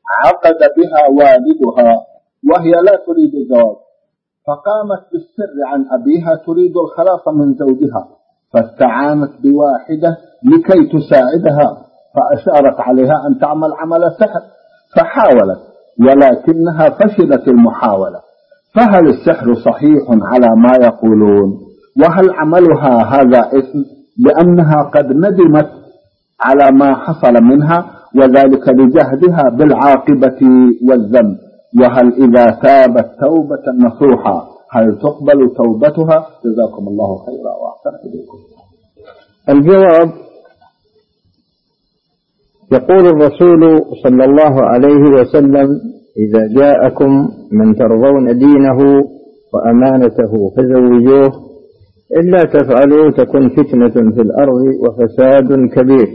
عقد بها والدها وهي لا تريد الزواج، فقامت بالسر عن أبيها تريد الخلاص من زوجها، فاستعانت بواحدة لكي تساعدها، فأشارت عليها أن تعمل عمل سحر، فحاولت ولكنها فشلت المحاولة. فهل السحر صحيح على ما يقولون؟ وهل عملها هذا إثم لأنها قد ندمت على ما حصل منها، وذلك لجهدها بالعاقبة والذنب؟ وهل إذا تابت توبة نصوحا هل تقبل توبتها؟ جزاكم الله خيرا وأحسن إليكم. الجواب: يقول الرسول صلى الله عليه وسلم: إذا جاءكم من ترضون دينه وأمانته فزوجوه، إلا تفعلوا تكن فتنة في الأرض وفساد كبير.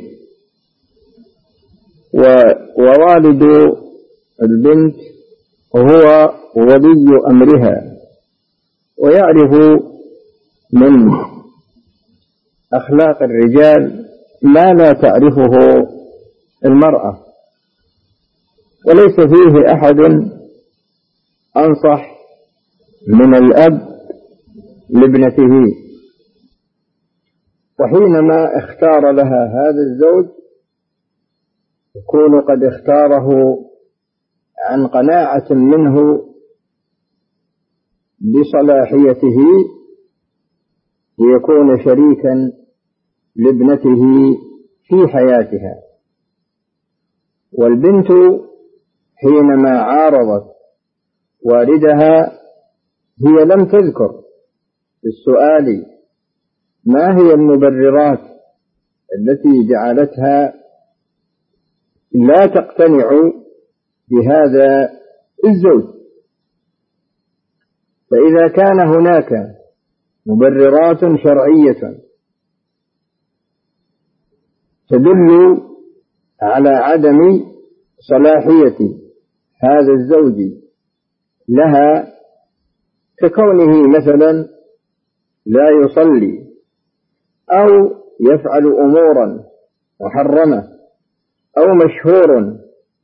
ووالد البنت هو ولي أمرها، ويعرف من أخلاق الرجال ما لا تعرفه المرأة، وليس فيه أحد أنصح من الأب لابنته. وحينما اختار لها هذا الزوج يكون قد اختاره عن قناعة منه بصلاحيته ليكون شريكا لابنته في حياتها. والبنت حينما عارضت والدها هي لم تذكر في السؤال ما هي المبررات التي جعلتها لا تقتنع بهذا الزوج. فإذا كان هناك مبررات شرعية تدل على عدم صلاحية هذا الزوج لها، ككونه مثلا لا يصلي أو يفعل أمورا محرمة أو مشهور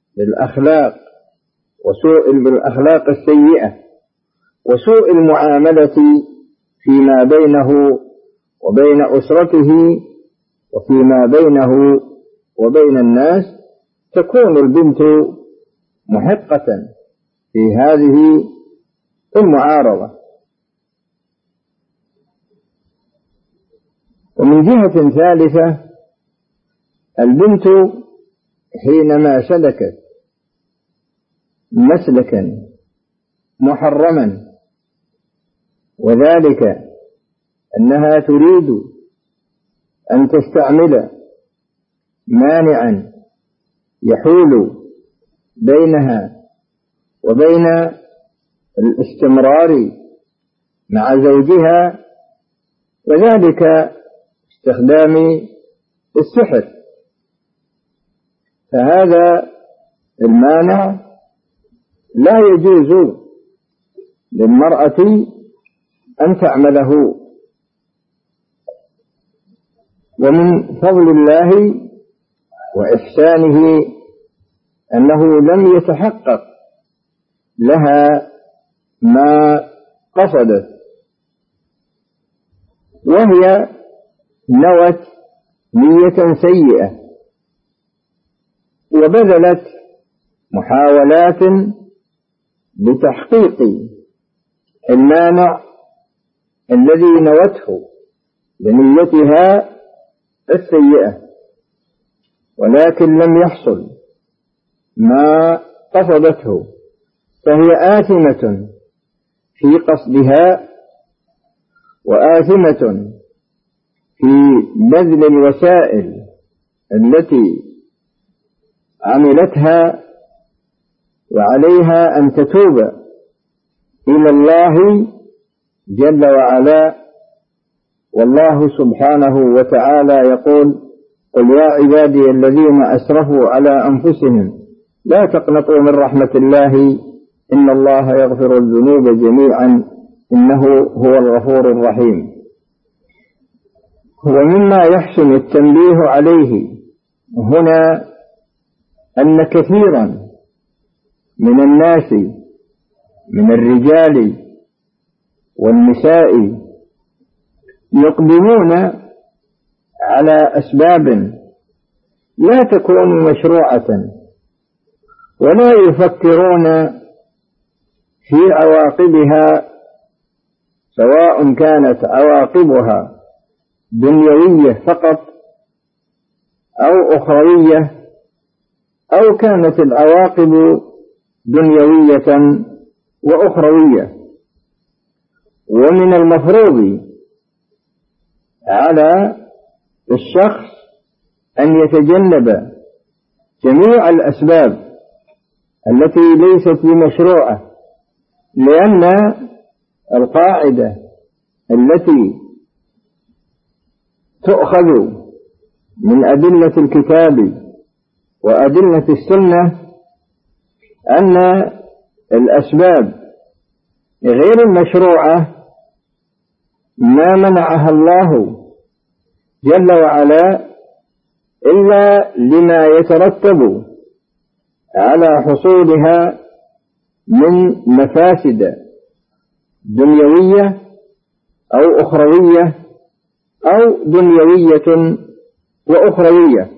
بالأخلاق السيئة وسوء المعاملة فيما بينه وبين أسرته وفيما بينه وبين الناس، تكون البنت محقة في هذه المعارضة. ومن جهة ثالثة، البنت حينما سلكت مسلكا محرما، وذلك أنها تريد أن تستعمل مانعا يحول بينها وبين الاستمرار مع زوجها، وذلك استخدام السحر، فهذا المانع لا يجوز للمرأة أن تعمله. ومن فضل الله وإحسانه أنه لم يتحقق لها ما قصدت، وهي نوت نية سيئة وبذلت محاولات لتحقيق المانع الذي نوته لنيتها السيئة، ولكن لم يحصل ما قصدته، فهي آثمة في قصدها وآثمة في بذل الوسائل التي عملتها، وعليها أن تتوب إلى الله جل وعلا. والله سبحانه وتعالى يقول: قل يا عبادي الذين أسرفوا على أنفسهم لا تقنطوا من رحمة الله إن الله يغفر الذنوب جميعا إنه هو الغفور الرحيم. ومما يحسن التنبيه عليه هنا أن كثيرا من الناس من الرجال والنساء يقدمون على أسباب لا تكون مشروعة ولا يفكرون في عواقبها، سواء كانت عواقبها دنيوية فقط أو أخروية، أو كانت العواقب دنيوية وأخروية. ومن المفروض على الشخص أن يتجنب جميع الأسباب التي ليست بمشروعة، لأن القاعدة التي تؤخذ من أدلة الكتاب وأدلة السنة أن الأسباب غير المشروعة ما منعها الله جل وعلا إلا لما يترتب على حصولها من مفاسد دنيوية أو أخروية أو دنيوية وأخروية.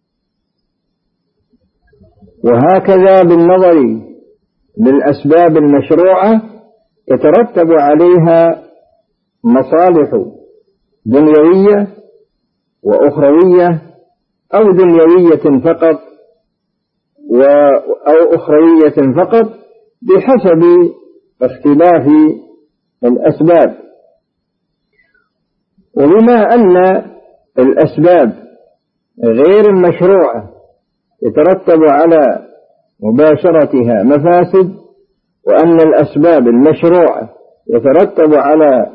وهكذا بالنظر للأسباب المشروعة يترتب عليها مصالح دنيوية وأخروية، أو دنيوية فقط أو أخروية فقط بحسب اختلاف الأسباب. وبما أن الأسباب غير المشروعة يترتب على مباشرتها مفاسد، وأن الأسباب المشروعة يترتب على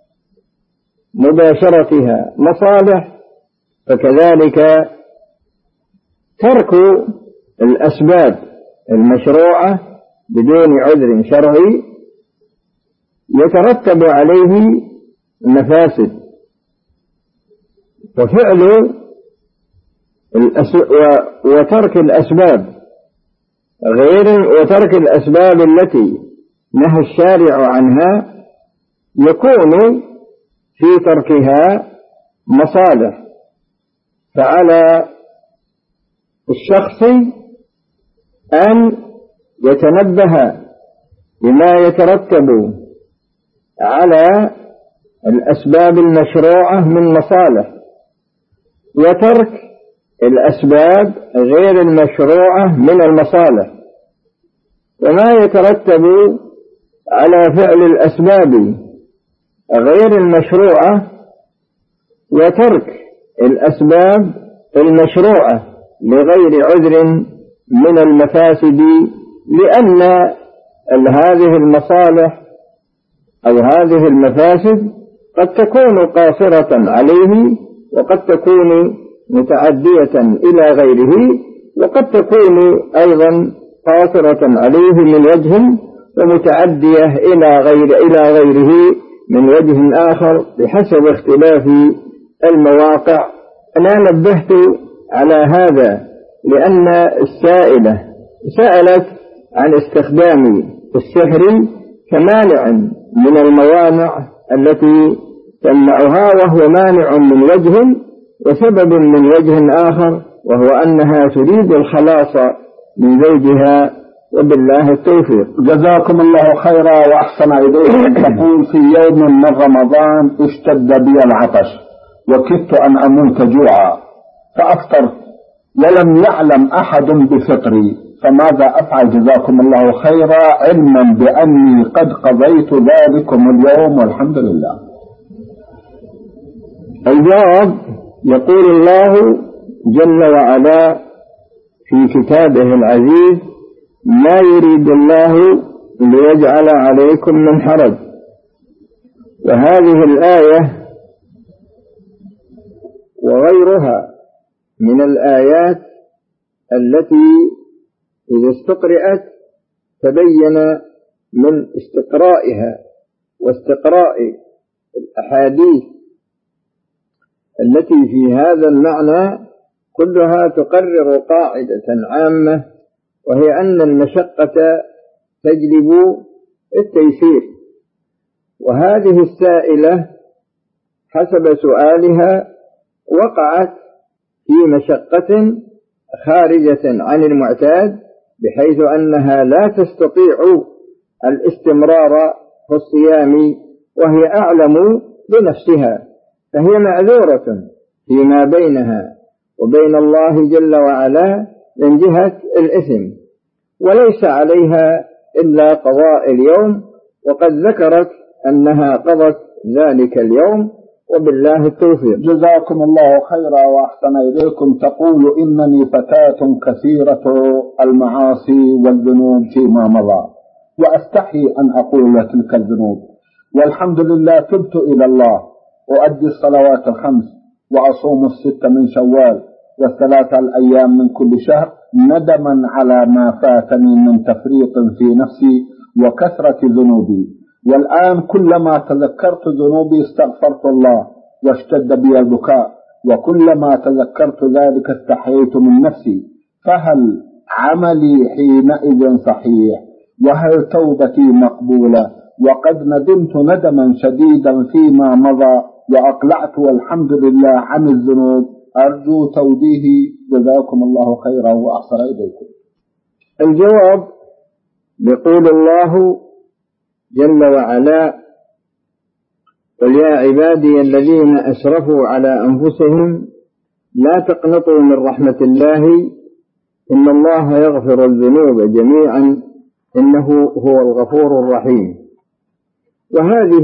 مباشرتها مصالح، فكذلك ترك الأسباب المشروعة بدون عذر شرعي يترتب عليه مفاسد. وترك الأسباب التي نهى الشارع عنها يكون في تركها مصالح. فعلى الشخص أن يتنبه لما يترتب على الأسباب المشروعة من مصالح، وترك الأسباب غير المشروعة من المصالح. وما يترتب على فعل الأسباب غير المشروعة وترك الأسباب المشروعة لغير عذر من المفاسد، لأن هذه المصالح أو هذه المفاسد قد تكون قاصرة عليه، وقد تكون متعدية إلى غيره، وقد تكون أيضا قاصرة عليه من وجه ومتعدية إلى غيره من وجه آخر بحسب اختلاف المواقع. أنا نبهت على هذا لأن السائلة سألت عن استخدام السحر كمانع من الموانع التي تمنعها، وهو مانع من وجه وسبب من وجه آخر، وهو أنها تريد الخلاص من زوجها، وبالله التوفيق. جزاكم الله خيرا وأحسن إليكم. تقول في يوم من رمضان اشتد بي العطش وكدت أن أموت جوعا فأفطرت ولم يعلم أحد بفطري، فماذا أفعل جزاكم الله خيرا، علما بأني قد قضيت ذلكم اليوم والحمد لله؟ الجواب: يقول الله جل وعلا في كتابه العزيز: ما يريد الله ليجعل عليكم من حرج. وهذه الآية وغيرها من الآيات التي إذا استقرأت تبين من استقرائها واستقراء الأحاديث التي في هذا المعنى كلها تقرر قاعدة عامة وهي أن المشقة تجلب التيسير. وهذه السائلة حسب سؤالها وقعت في مشقة خارجة عن المعتاد، بحيث أنها لا تستطيع الاستمرار في الصيام وهي أعلم بنفسها، فهي معذورة فيما بينها وبين الله جل وعلا من جهة الإثم، وليس عليها إلا قضاء اليوم، وقد ذكرت أنها قضت ذلك اليوم، وبالله التوفيق. جزاكم الله خيرا وأحسن إليكم. تقول إنني فتاة كثيرة المعاصي والذنوب فيما مضى، وأستحي أن أقول تلك الذنوب، والحمد لله تبت إلى الله، أؤدي الصلوات الخمس، وأصوم 6 من شوال، و3 الأيام من كل شهر، ندما على ما فاتني من تفريط في نفسي وكثرة ذنوبي. والآن كلما تذكرت ذنوبي استغفرت الله واشتد بي البكاء، وكلما تذكرت ذلك استحييت من نفسي. فهل عملي حينئذ صحيح؟ وهل توبتي مقبولة؟ وقد ندمت ندما شديدا فيما مضى وأقلعت والحمد لله عن الذنوب، أرجو توجيهي. جزاكم الله خيرا وأحسن إليكم. الجواب: يقول الله جل وعلا: قل يا عبادي الذين أسرفوا على أنفسهم لا تقنطوا من رحمة الله إن الله يغفر الذنوب جميعا إنه هو الغفور الرحيم. وهذه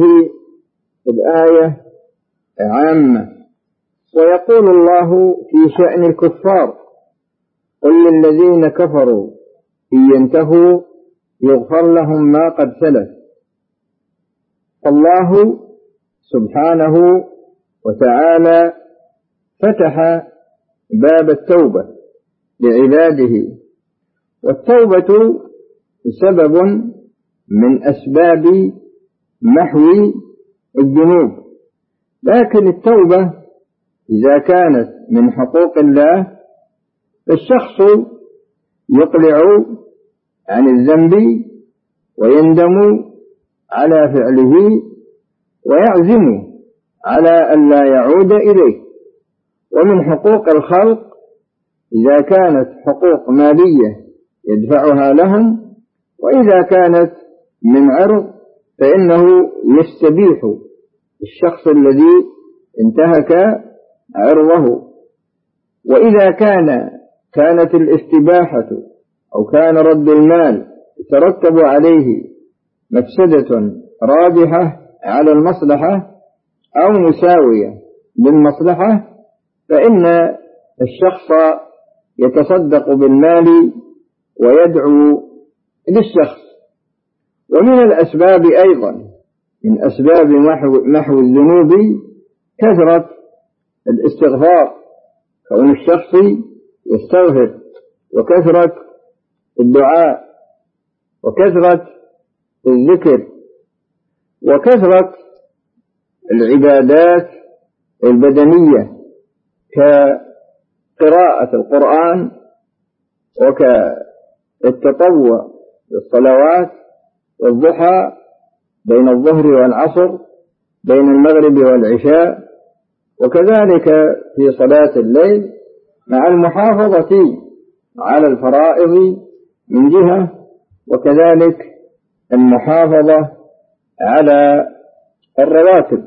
الآية عامة. ويقول الله في شأن الكفار: قل للذين كفروا إن ينتهوا يغفر لهم ما قد سلف. الله سبحانه وتعالى فتح باب التوبة لعباده، والتوبة سبب من أسباب محو الذنوب. لكن التوبة إذا كانت من حقوق الله فالشخص يقلع عن الذنب ويندم على فعله ويعزم على أن لا يعود إليه. ومن حقوق الخلق إذا كانت حقوق مالية يدفعها لهم، وإذا كانت من عرض فإنه يستبيح الشخص الذي انتهك عرضه. وإذا كانت الاستباحة أو كان رد المال يترتب عليه مفسدة راجحة على المصلحة أو مساوية للمصلحة، فإن الشخص يتصدق بالمال ويدعو للشخص. ومن الأسباب أيضا من أسباب محو الذنوب كثرة الاستغفار، كون الشخص يستغفر، وكثرة الدعاء، وكثرة الذكر، وكثرة العبادات البدنية كقراءة القرآن، وكالتطوع بالصلوات والضحى بين الظهر والعصر، بين المغرب والعشاء، وكذلك في صلاة الليل، مع المحافظة على الفرائض من جهة، وكذلك المحافظة على الرواتب،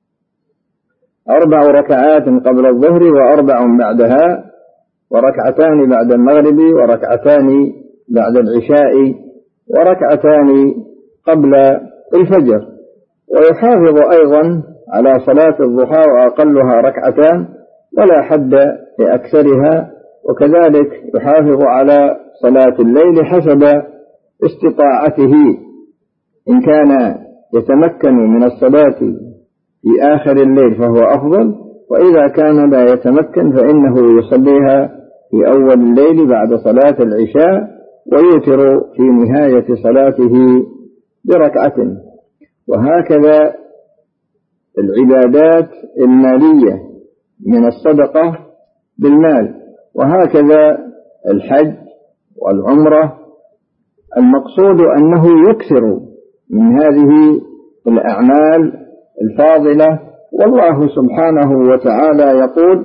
4 ركعات قبل الظهر و4 بعدها، وركعتان بعد المغرب، وركعتان بعد العشاء، وركعتان قبل الفجر. ويحافظ أيضا على صلاة الضحى وأقلها 2 ولا حد لأكثرها، وكذلك يحافظ على صلاة الليل حسب استطاعته، إن كان يتمكن من الصلاة في آخر الليل فهو أفضل، وإذا كان لا يتمكن فإنه يصليها في أول الليل بعد صلاة العشاء، ويوتر في نهاية صلاته ب1. وهكذا العبادات المالية من الصدقة بالمال، وهكذا الحج والعمرة، المقصود أنه يكثر من هذه الأعمال الفاضلة. والله سبحانه وتعالى يقول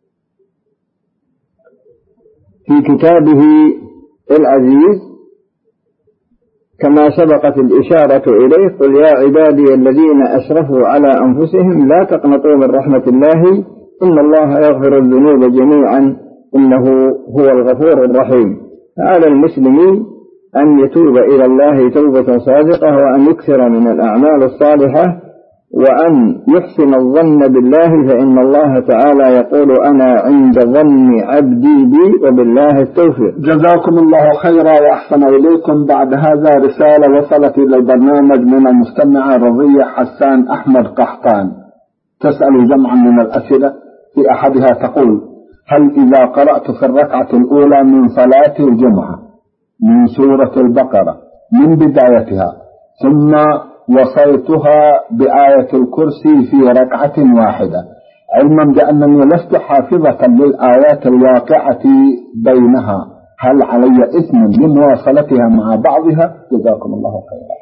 في كتابه العزيز كما سبقت الإشارة إليه: قل يا عبادي الذين أسرفوا على أنفسهم لا تقنطوا من رحمة الله إن الله يغفر الذنوب جميعا إنه هو الغفور الرحيم. فعلى المسلم أن يتوب إلى الله توبة صادقة، وأن يكثر من الأعمال الصالحة، وأن يحسن الظن بالله، فإن الله تعالى يقول: أنا عند ظن عبدي بي وبالله التوفيق. جزاكم الله خيرا وأحسن إليكم. بعد هذا رسالة وصلت إلى البرنامج من المستمعة رضية حسان أحمد قحطان، تسأل جمعا من الأسئلة. في أحدها تقول: هل إذا قرأت في الركعة الأولى من صلاة الجمعة من سورة البقرة من بدايتها ثم وصيتها بآية الكرسي في ركعة واحدة، علما بأنني لست حافظة للآيات الواقعة بينها، هل علي إثم لمواصلتها مع بعضها؟ جزاكم الله خيرا.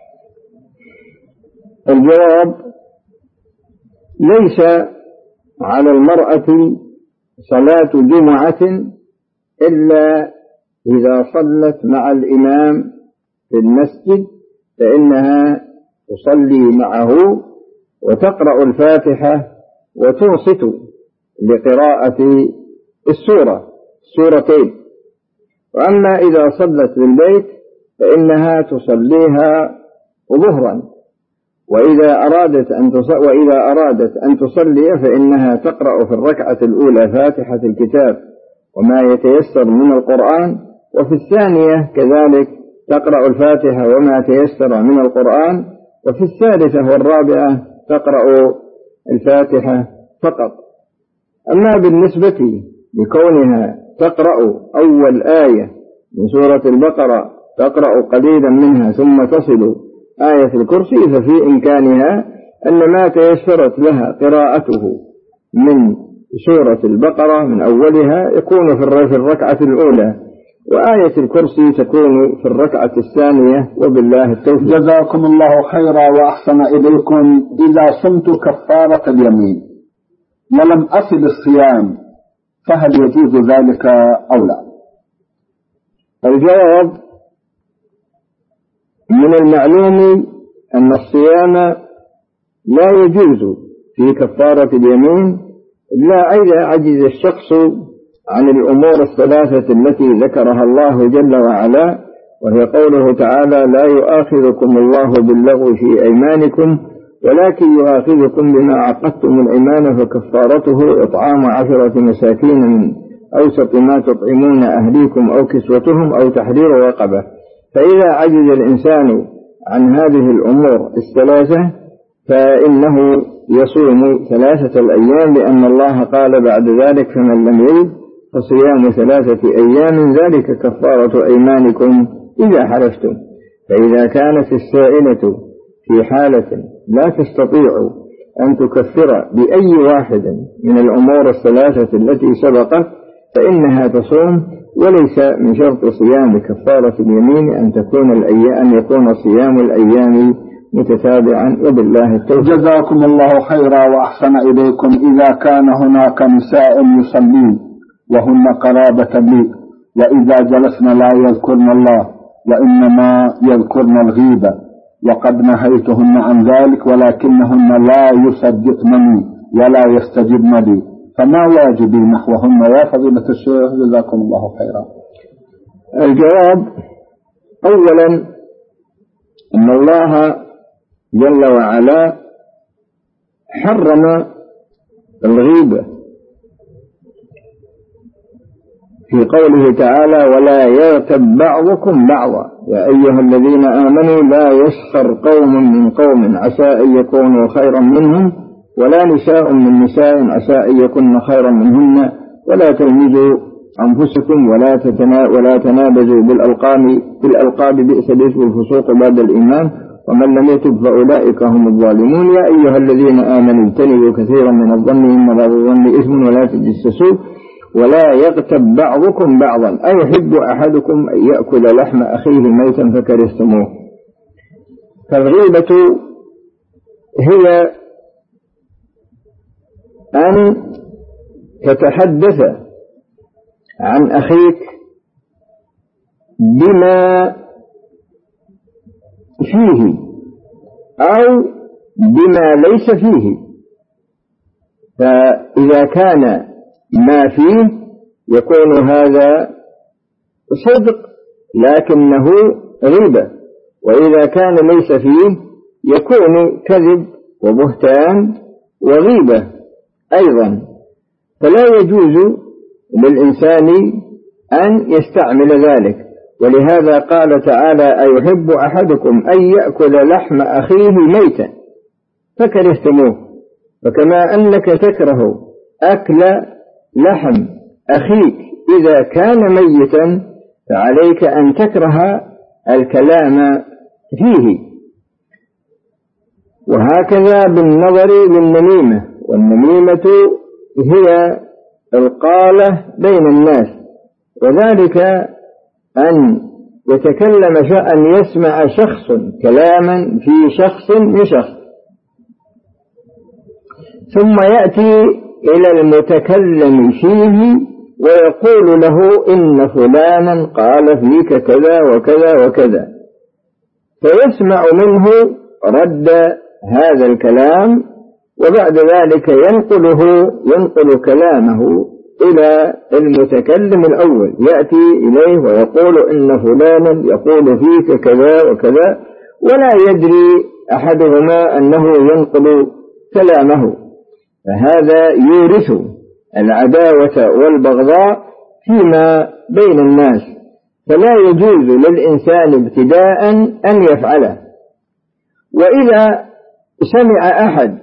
الجواب: ليس على المرأة صلاة جمعة إلا إذا صلت مع الإمام في المسجد، فإنها تصلي معه وتقرأ الفاتحة وتنصت لقراءة السورتين. وأما إذا صلت في البيت فإنها تصليها ظهرا، وإذا أرادت أن تصلي فإنها تقرأ في الركعة الأولى فاتحة الكتاب وما يتيسر من القرآن، وفي الثانية كذلك تقرأ الفاتحة وما تيسر من القرآن، وفي الثالثة والرابعة تقرأ الفاتحة فقط. أما بالنسبة لكونها تقرأ أول آية من سورة البقرة تقرأ قليلا منها ثم تصل آية الكرسي، ففي إمكانها أن ما تيسرت لها قراءته من سورة البقرة من أولها يكون في الركعة الأولى، وآية الكرسي تكون في الركعة الثانية، وبالله التوفيق. جزاكم الله خيرا وأحسن إليكم. إذا صمت كفارة اليمين ولم أصل الصيام فهل يجوز ذلك أو لا؟ الجواب: من المعلوم أن الصيام لا يجوز في كفارة اليمين إلا إذا عجز الشخص عن الأمور الثلاثة التي ذكرها الله جل وعلا، وهي قوله تعالى: لا يؤاخذكم الله باللغو في أيمانكم ولكن يؤاخذكم بما عقدتم الأيمان، فكفارته إطعام 10 مساكين من أوسط ما تطعمون أهليكم أو كسوتهم أو تحرير رقبة. فإذا عجز الإنسان عن هذه الأمور الثلاثة فإنه يصوم 3 أيام، لأن الله قال بعد ذلك: فمن لم يجد فصيام 3 أيام ذلك كفارة أيمانكم إذا حلفتم. فإذا كانت السائلة في حالة لا تستطيع أن تكفر بأي واحد من الأمور الثلاثة التي سبقت فإنها تصوم، وليس من شرط صيام كفارة اليمين أن يكون صيام الأيام متتابعا، وبالله التوفيق. جزاكم الله خيرا وأحسن إليكم. إذا كان هناك نساء يصلين وهن قرابة لي، وإذا جلسنا لا يذكرن الله وإنما يذكرن الغيبة، وقد نهيتهن عن ذلك ولكنهن لا يصدقنني ولا يستجبن لي، فما واجبي نحوهن يا فضيلة الشيخ؟ جزاكم الله خيرا. الجواب: أولا أن الله جل وعلا حرم الغيبة في قوله تعالى: ولا يغتب بعضكم بعضا يا أيها الذين آمنوا لا يسخر قوم من قوم عسى أن يكونوا خيرا منهم ولا نساء من نساء عسى أن يكن خيرا منهن ولا تلمزوا أنفسكم ولا تنابزوا بالألقاب بئس الاسم الفسوق بعد الإيمان ومن لم يتب فأولئك هم الظالمون. يا أيها الذين آمنوا اجتنبوا كثيرا من الظن إن بعض الظن إثم ولا تجسسوا ولا يغتب بعضكم بعضا أيحب أحدكم أن يأكل لحم أخيه ميتا فكرهتموه. فالغيبة هي أن تتحدث عن أخيك بما فيه أو بما ليس فيه، فإذا كان ما فيه يكون هذا صدق لكنه غيبة، وإذا كان ليس فيه يكون كذب وبهتان وغيبة أيضا. فلا يجوز للإنسان أن يستعمل ذلك. ولهذا قال تعالى أيحب أحدكم أن يأكل لحم أخيه ميتا فكرهتموه. فكما أنك تكره أكل لحم أخيك إذا كان ميتا فعليك أن تكره الكلام فيه. وهكذا بالنظر للنميمة، والنميمة هي القالة بين الناس، وذلك أن يتكلم أن يسمع شخص كلاما في شخص بشخص ثم يأتي إلى المتكلم فيه ويقول له إن فلانا قال فيك كذا وكذا وكذا، فيسمع منه رد هذا الكلام، وبعد ذلك ينقل كلامه إلى المتكلم الأول، يأتي إليه ويقول إن فلانا يقول فيك كذا وكذا، ولا يدري أحدهما أنه ينقل كلامه. فهذا يورث العداوة والبغضاء فيما بين الناس، فلا يجوز للإنسان ابتداء أن يفعله. وإذا سمع أحد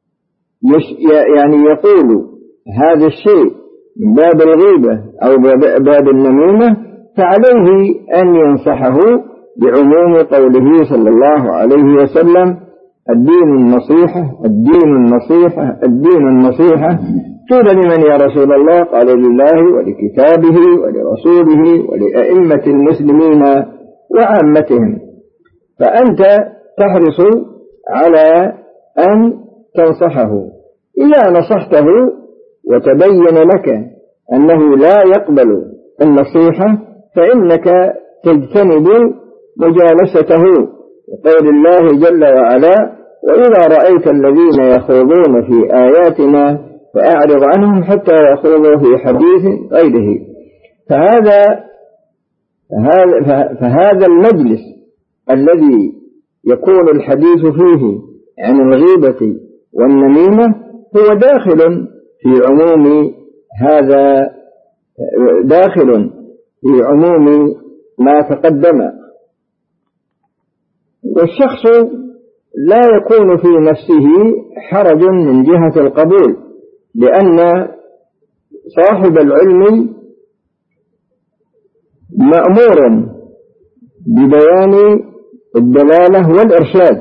يقول هذا الشيء من باب الغيبة أو باب النميمة فعليه أن ينصحه بعموم قوله صلى الله عليه وسلم الدين النصيحة الدين النصيحة الدين النصيحة. قيل لمن يا رسول الله؟ قال لله ولكتابه ولرسوله ولأئمة المسلمين وعامتهم. فأنت تحرص على أن تنصحه. إذا نصحته وتبين لك أنه لا يقبل النصيحة فإنك تجتنب مجالسته، قول الله جل وعلا وإذا رأيت الذين يخوضون في آياتنا فأعرض عنهم حتى يخوضوا في حديث غيره. فهذا المجلس الذي يكون الحديث فيه عن الغيبة والنميمة هو داخل في عموم ما تقدم. والشخص لا يكون في نفسه حرج من جهة القبول، لأن صاحب العلم مأمور ببيان الدلالة والإرشاد،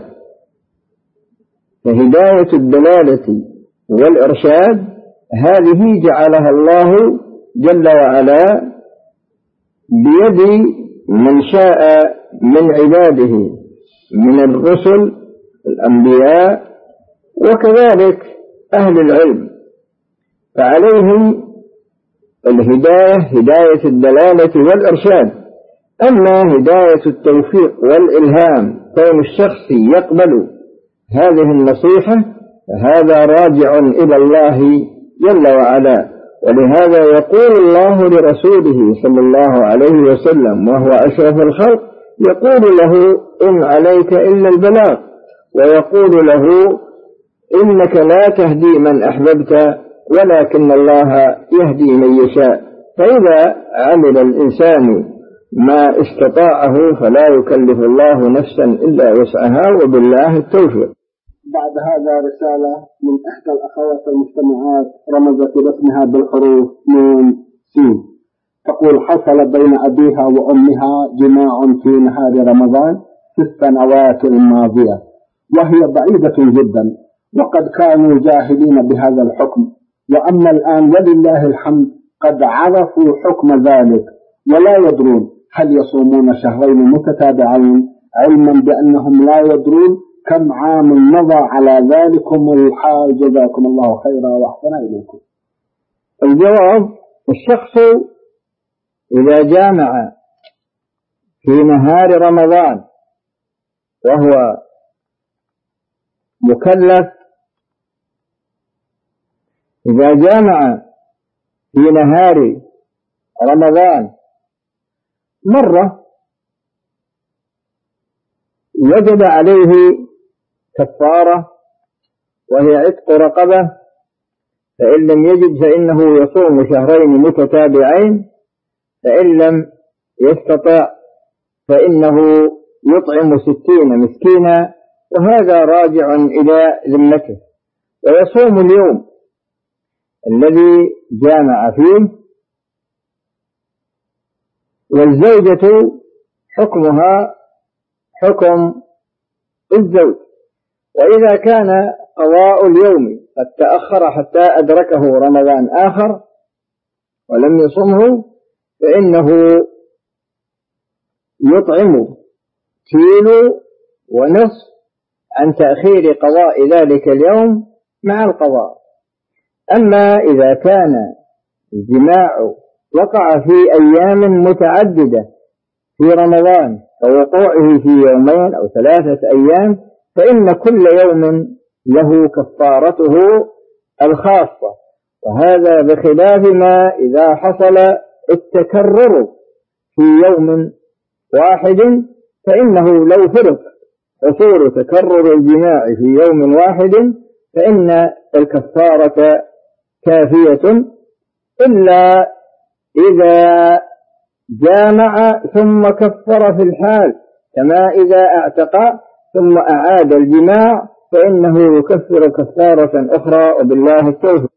فهداية الدلالة والإرشاد هذه جعلها الله جل وعلا بيد من شاء من عباده من الرسل الأنبياء وكذلك أهل العلم، فعليهم الهداية هداية الدلالة والإرشاد. أما هداية التوفيق والإلهام كون الشخص يقبل هذه النصيحة فهذا راجع إلى الله جل وعلا. ولهذا يقول الله لرسوله صلى الله عليه وسلم وهو أشرف الخلق يقول له إن عليك إلا البلاغ، ويقول له إنك لا تهدي من أحببت ولكن الله يهدي من يشاء. فإذا عمل الإنسان ما استطاعه فلا يكلف الله نفسا إلا وسعها وبالله التوفيق. بعد هذا رسالة من إحدى الأخوات المجتمعات رمزت رسمها بالحروف نون سين، تقول حصل بين أبيها وأمها جماع في نهار رمضان في السنوات الماضية وهي بعيدة جدا، وقد كانوا جاهلين بهذا الحكم، وأما الآن ولله الحمد قد عرفوا حكم ذلك ولا يدرون هل يصومون شهرين متتابعين علما بأنهم لا يدرون كم عام مضى على ذلكم الحال. جزاكم الله خيرا وأحسن إليكم. الجواب: الشخص إذا جامع في نهار رمضان وهو مكلف، إذا جامع في نهار رمضان مرة وجب عليه كفارة وهي عتق رقبة، فإن لم يجد فإنه يصوم شهرين متتابعين، فإن لم يستطع فإنه يطعم 60 مسكينا، وهذا راجع إلى ذمته، ويصوم اليوم الذي جامع فيه. والزوجة حكمها حكم الزوج، وإذا كان قضاء اليوم قد تأخر حتى أدركه رمضان آخر ولم يصمه فإنه يطعم كيلو ونصف عن تأخير قضاء ذلك اليوم مع القضاء. أما إذا كان الجماع وقع في أيام متعددة في رمضان كوقوعه في يومين أو 3 أيام، فإن كل يوم له كفارته الخاصة، وهذا بخلاف ما إذا حصل التكرر في يوم واحد، فإنه لو فرض حصول تكرر الجماع في يوم واحد فإن الكفارة كافية، إلا إذا جامع ثم كفر في الحال، كما إذا اعتق ثم أعاد الجماع فإنه يكفر كفارة أخرى، وبالله التوفيق.